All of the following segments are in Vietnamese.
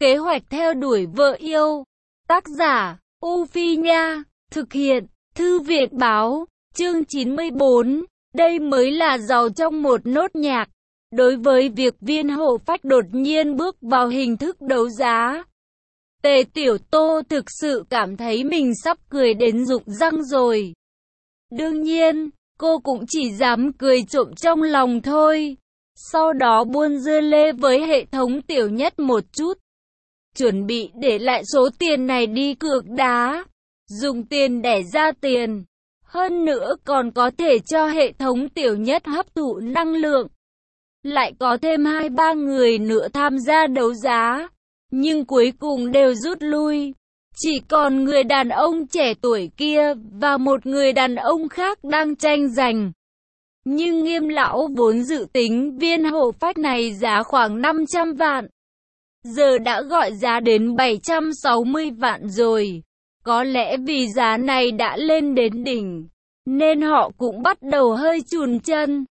Kế hoạch theo đuổi vợ yêu. Tác giả, U Phi Nha. Thực hiện, Thư viện Báo. Chương 94. Đây mới là giàu trong một nốt nhạc. Đối với việc Viên Hộ Phách đột nhiên bước vào hình thức đấu giá, Tề Tiểu Tô thực sự cảm thấy mình sắp cười đến rụng răng rồi. Đương nhiên, cô cũng chỉ dám cười trộm trong lòng thôi. Sau đó buôn dưa lê với hệ thống Tiểu Nhất một chút, chuẩn bị để lại số tiền này đi cược đá, dùng tiền để ra tiền. Hơn nữa còn có thể cho hệ thống Tiểu Nhất hấp thụ năng lượng. Lại có thêm 2-3 người nữa tham gia đấu giá, nhưng cuối cùng đều rút lui. Chỉ còn người đàn ông trẻ tuổi kia và một người đàn ông khác đang tranh giành. Nhưng Nghiêm lão vốn dự tính viên hộ phách này giá khoảng 500 vạn. Giờ đã gọi giá đến 760 vạn rồi. Có lẽ vì giá này đã lên đến đỉnh, nên họ cũng bắt đầu hơi chùn chân.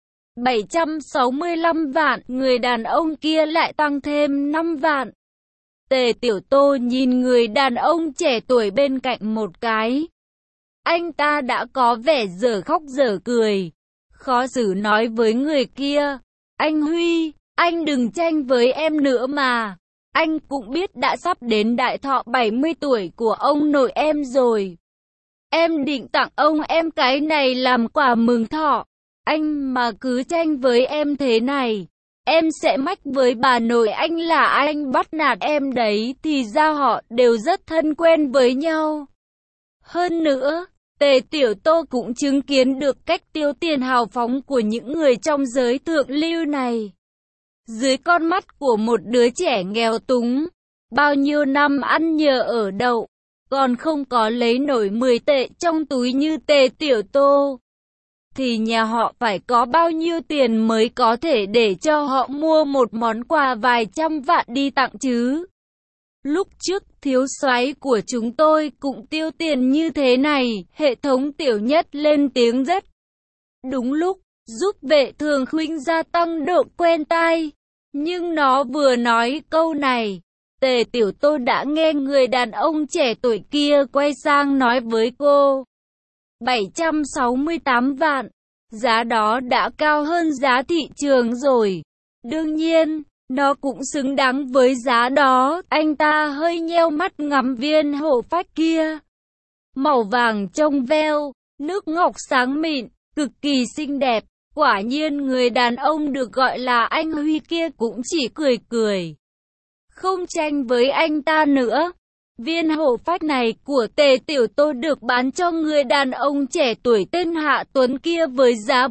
765 vạn, người đàn ông kia lại tăng thêm 5 vạn. Tề Tiểu Tô nhìn người đàn ông trẻ tuổi bên cạnh một cái. Anh ta đã có vẻ dở khóc dở cười, khó xử nói với người kia. Anh Huy, anh đừng tranh với em nữa mà. Anh cũng biết đã sắp đến đại thọ 70 tuổi của ông nội em rồi. Em định tặng ông em cái này làm quà mừng thọ. Anh mà cứ tranh với em thế này, em sẽ mách với bà nội anh là anh bắt nạt em đấy. Thì ra họ đều rất thân quen với nhau. Hơn nữa, Tề Tiểu Tô cũng chứng kiến được cách tiêu tiền hào phóng của những người trong giới thượng lưu này. Dưới con mắt của một đứa trẻ nghèo túng, bao nhiêu năm ăn nhờ ở đậu, còn không có lấy nổi 10 tệ trong túi như Tề Tiểu Tô, thì nhà họ phải có bao nhiêu tiền mới có thể để cho họ mua một món quà vài trăm vạn đi tặng chứ? Lúc trước thiếu soái của chúng tôi cũng tiêu tiền như thế này. Hệ thống Tiểu Nhất lên tiếng rất đúng lúc, giúp Vệ Thường Khuynh gia tăng độ quen tai. Nhưng nó vừa nói câu này, Tề Tiểu Tô đã nghe người đàn ông trẻ tuổi kia quay sang nói với cô. 768 vạn, giá đó đã cao hơn giá thị trường rồi. Đương nhiên, nó cũng xứng đáng với giá đó. Anh ta hơi nheo mắt ngắm viên hộ phách kia. Màu vàng trong veo, nước ngọc sáng mịn, cực kỳ xinh đẹp. Quả nhiên người đàn ông được gọi là anh Huy kia cũng chỉ cười cười, không tranh với anh ta nữa. Viên hộ phách này của Tề Tiểu Tô được bán cho người đàn ông trẻ tuổi tên Hạ Tuấn kia với giá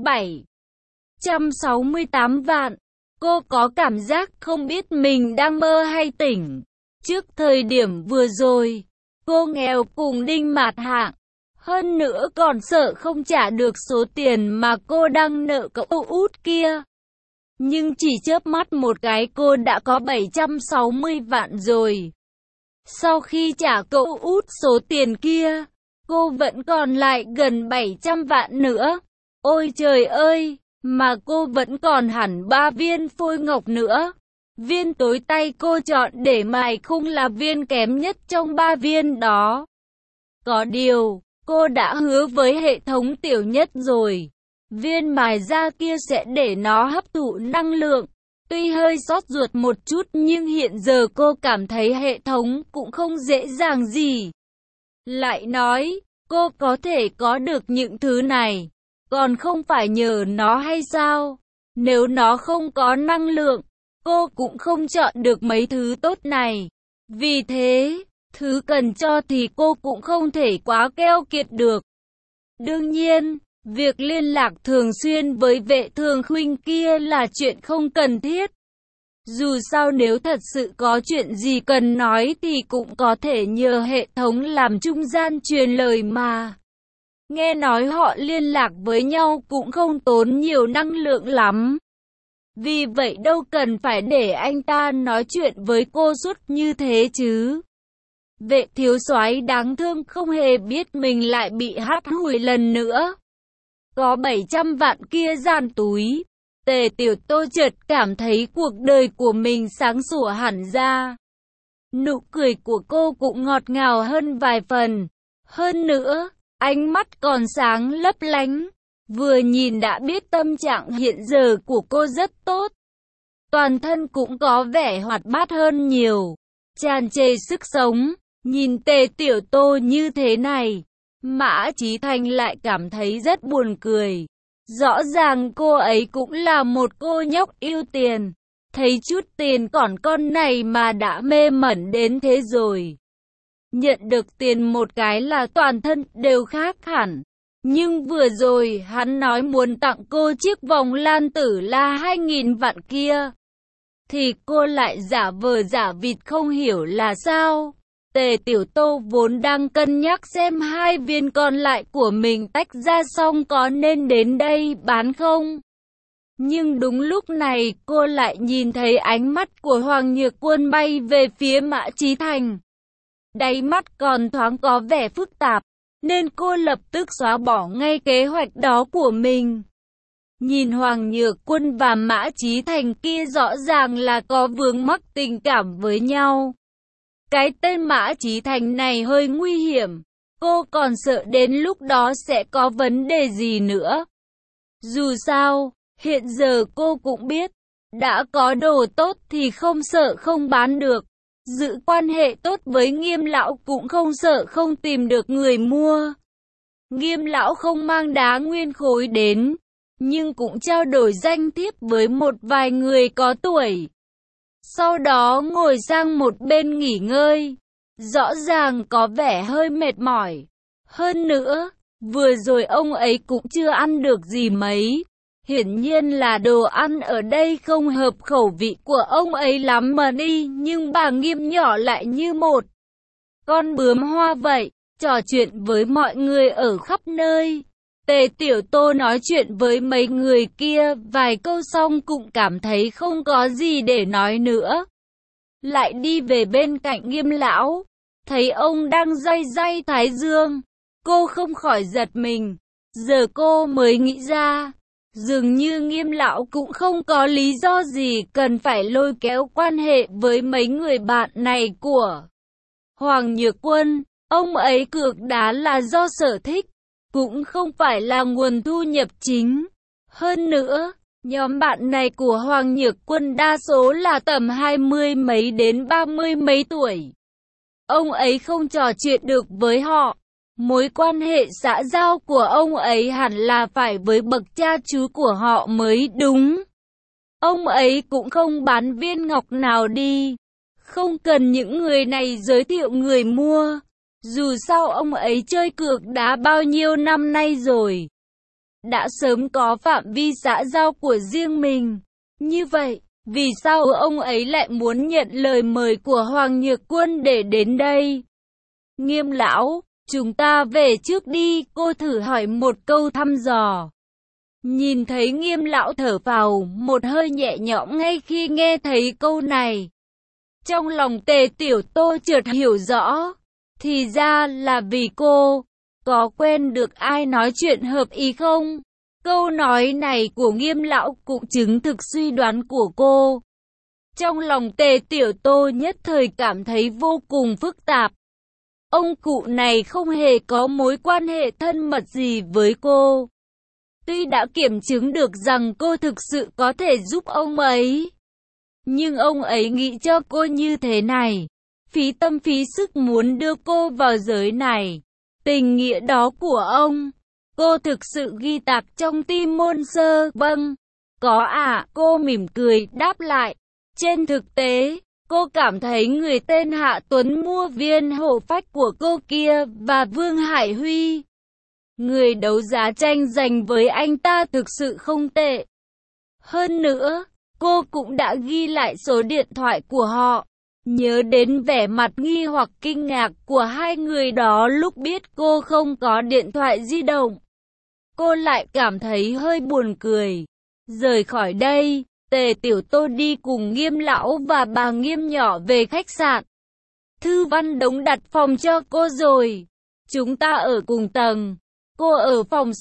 768 vạn. Cô có cảm giác không biết mình đang mơ hay tỉnh. Trước thời điểm vừa rồi, cô nghèo cùng Đinh Mạt Hạng. Hơn nữa còn sợ không trả được số tiền mà cô đang nợ cậu út kia. Nhưng chỉ chớp mắt một cái cô đã có 760 vạn rồi. Sau khi trả cậu út số tiền kia, cô vẫn còn lại gần 700 vạn nữa. Ôi trời ơi, mà cô vẫn còn hẳn 3 viên phôi ngọc nữa. Viên tối tay cô chọn để mài khung là viên kém nhất trong 3 viên đó. Có điều, cô đã hứa với hệ thống Tiểu Nhất rồi. Viên mài da kia sẽ để nó hấp thụ năng lượng. Tuy hơi xót ruột một chút nhưng hiện giờ cô cảm thấy hệ thống cũng không dễ dàng gì. Lại nói, cô có thể có được những thứ này, còn không phải nhờ nó hay sao? Nếu nó không có năng lượng, cô cũng không chọn được mấy thứ tốt này. Vì thế, thứ cần cho thì cô cũng không thể quá keo kiệt được. Đương nhiên, việc liên lạc thường xuyên với Vệ Thường Khuynh kia là chuyện không cần thiết. Dù sao nếu thật sự có chuyện gì cần nói thì cũng có thể nhờ hệ thống làm trung gian truyền lời mà. Nghe nói họ liên lạc với nhau cũng không tốn nhiều năng lượng lắm. Vì vậy đâu cần phải để anh ta nói chuyện với cô suốt như thế chứ. Vệ thiếu soái đáng thương không hề biết mình lại bị hắt hủi lần nữa. Có 700 vạn kia giàn túi, Tề Tiểu Tô chợt cảm thấy cuộc đời của mình sáng sủa hẳn ra. Nụ cười của cô cũng ngọt ngào hơn vài phần. Hơn nữa, ánh mắt còn sáng lấp lánh. Vừa nhìn đã biết tâm trạng hiện giờ của cô rất tốt. Toàn thân cũng có vẻ hoạt bát hơn nhiều, tràn trề sức sống. Nhìn Tề Tiểu Tô như thế này, Mã Chí Thành lại cảm thấy rất buồn cười. Rõ ràng cô ấy cũng là một cô nhóc yêu tiền. Thấy chút tiền còn con này mà đã mê mẩn đến thế rồi. Nhận được tiền một cái là toàn thân đều khác hẳn. Nhưng vừa rồi hắn nói muốn tặng cô chiếc vòng lan tử là 2.000 vạn kia. Thì cô lại giả vờ giả vịt không hiểu là sao. Tề Tiểu Tô vốn đang cân nhắc xem 2 viên còn lại của mình tách ra xong có nên đến đây bán không. Nhưng đúng lúc này cô lại nhìn thấy ánh mắt của Hoàng Nhược Quân bay về phía Mã Chí Thành. Đáy mắt còn thoáng có vẻ phức tạp, nên cô lập tức xóa bỏ ngay kế hoạch đó của mình. Nhìn Hoàng Nhược Quân và Mã Chí Thành kia rõ ràng là có vướng mắc tình cảm với nhau. Cái tên Mã Chí Thành này hơi nguy hiểm, cô còn sợ đến lúc đó sẽ có vấn đề gì nữa. Dù sao, hiện giờ cô cũng biết, đã có đồ tốt thì không sợ không bán được. Giữ quan hệ tốt với Nghiêm lão cũng không sợ không tìm được người mua. Nghiêm lão không mang đá nguyên khối đến, nhưng cũng trao đổi danh thiếp với một vài người có tuổi. Sau đó ngồi sang một bên nghỉ ngơi, rõ ràng có vẻ hơi mệt mỏi. Hơn nữa, vừa rồi ông ấy cũng chưa ăn được gì mấy. Hiển nhiên là đồ ăn ở đây không hợp khẩu vị của ông ấy lắm mà đi, nhưng bà Nghiêm nhỏ lại như một con bướm hoa vậy, trò chuyện với mọi người ở khắp nơi. Tề Tiểu Tô nói chuyện với mấy người kia vài câu xong cũng cảm thấy không có gì để nói nữa. Lại đi về bên cạnh Nghiêm lão, thấy ông đang day day thái dương. Cô không khỏi giật mình, giờ cô mới nghĩ ra. Dường như Nghiêm lão cũng không có lý do gì cần phải lôi kéo quan hệ với mấy người bạn này của Hoàng Nhược Quân. Ông ấy cược đá là do sở thích, cũng không phải là nguồn thu nhập chính. Hơn nữa, nhóm bạn này của Hoàng Nhược Quân đa số là tầm 20 mấy đến 30 mấy tuổi. Ông ấy không trò chuyện được với họ. Mối quan hệ xã giao của ông ấy hẳn là phải với bậc cha chú của họ mới đúng. Ông ấy cũng không bán viên ngọc nào đi. Không cần những người này giới thiệu người mua. Dù sao ông ấy chơi cược đá bao nhiêu năm nay rồi. Đã sớm có phạm vi xã giao của riêng mình. Như vậy, vì sao ông ấy lại muốn nhận lời mời của Hoàng Nhược Quân để đến đây? Nghiêm lão, chúng ta về trước đi, cô thử hỏi một câu thăm dò. Nhìn thấy Nghiêm lão thở phào một hơi nhẹ nhõm ngay khi nghe thấy câu này. Trong lòng Tề Tiểu Tô chợt hiểu rõ, thì ra là vì cô có quen được ai nói chuyện hợp ý không? Câu nói này của Nghiêm lão cũng chứng thực suy đoán của cô. Trong lòng Tề Tiểu Tô nhất thời cảm thấy vô cùng phức tạp. Ông cụ này không hề có mối quan hệ thân mật gì với cô. Tuy đã kiểm chứng được rằng cô thực sự có thể giúp ông ấy, nhưng ông ấy nghĩ cho cô như thế này, phí tâm phí sức muốn đưa cô vào giới này. Tình nghĩa đó của ông, cô thực sự ghi tạc trong tim môn sơ. Vâng, có ạ, cô mỉm cười đáp lại. Trên thực tế, cô cảm thấy người tên Hạ Tuấn mua viên hộ phách của cô kia và Vương Hải Huy, người đấu giá tranh giành với anh ta, thực sự không tệ. Hơn nữa, cô cũng đã ghi lại số điện thoại của họ. Nhớ đến vẻ mặt nghi hoặc kinh ngạc của hai người đó lúc biết cô không có điện thoại di động, cô lại cảm thấy hơi buồn cười. Rời khỏi đây, Tề Tiểu Tô đi cùng Nghiêm lão và bà Nghiêm nhỏ về khách sạn. Thư Văn Đống đặt phòng cho cô rồi. Chúng ta ở cùng tầng. Cô ở phòng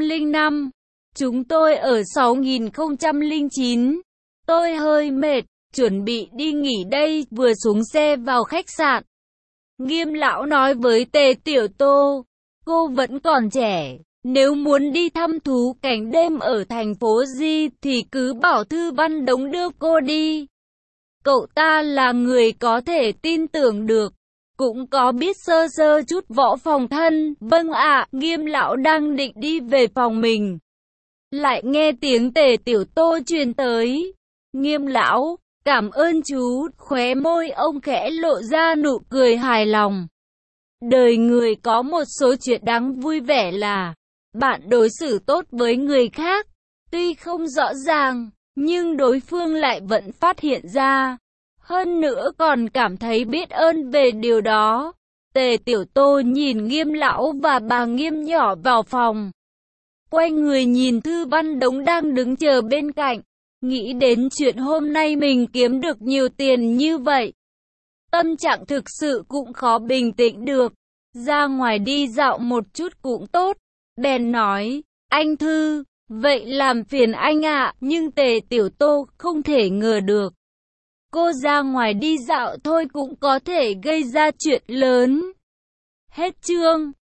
6005. Chúng tôi ở 6009. Tôi hơi mệt, chuẩn bị đi nghỉ đây, vừa xuống xe vào khách sạn. Nghiêm lão nói với Tề Tiểu Tô, cô vẫn còn trẻ, nếu muốn đi thăm thú cảnh đêm ở thành phố Di thì cứ bảo Thư Văn Đống đưa cô đi. Cậu ta là người có thể tin tưởng được, cũng có biết sơ sơ chút võ phòng thân. Vâng ạ, Nghiêm lão đang định đi về phòng mình, lại nghe tiếng Tề Tiểu Tô truyền tới. Nghiêm lão, cảm ơn chú, khóe môi ông khẽ lộ ra nụ cười hài lòng. Đời người có một số chuyện đáng vui vẻ là, bạn đối xử tốt với người khác, tuy không rõ ràng, nhưng đối phương lại vẫn phát hiện ra. Hơn nữa còn cảm thấy biết ơn về điều đó. Tề Tiểu Tô nhìn Nghiêm lão và bà Nghiêm nhỏ vào phòng. Quay người nhìn Thư Văn Đống đang đứng chờ bên cạnh. Nghĩ đến chuyện hôm nay mình kiếm được nhiều tiền như vậy, tâm trạng thực sự cũng khó bình tĩnh được. Ra ngoài đi dạo một chút cũng tốt. Bèn nói, anh Thư, vậy làm phiền anh ạ. Nhưng Tề Tiểu Tô không thể ngờ được, cô ra ngoài đi dạo thôi cũng có thể gây ra chuyện lớn. Hết chương.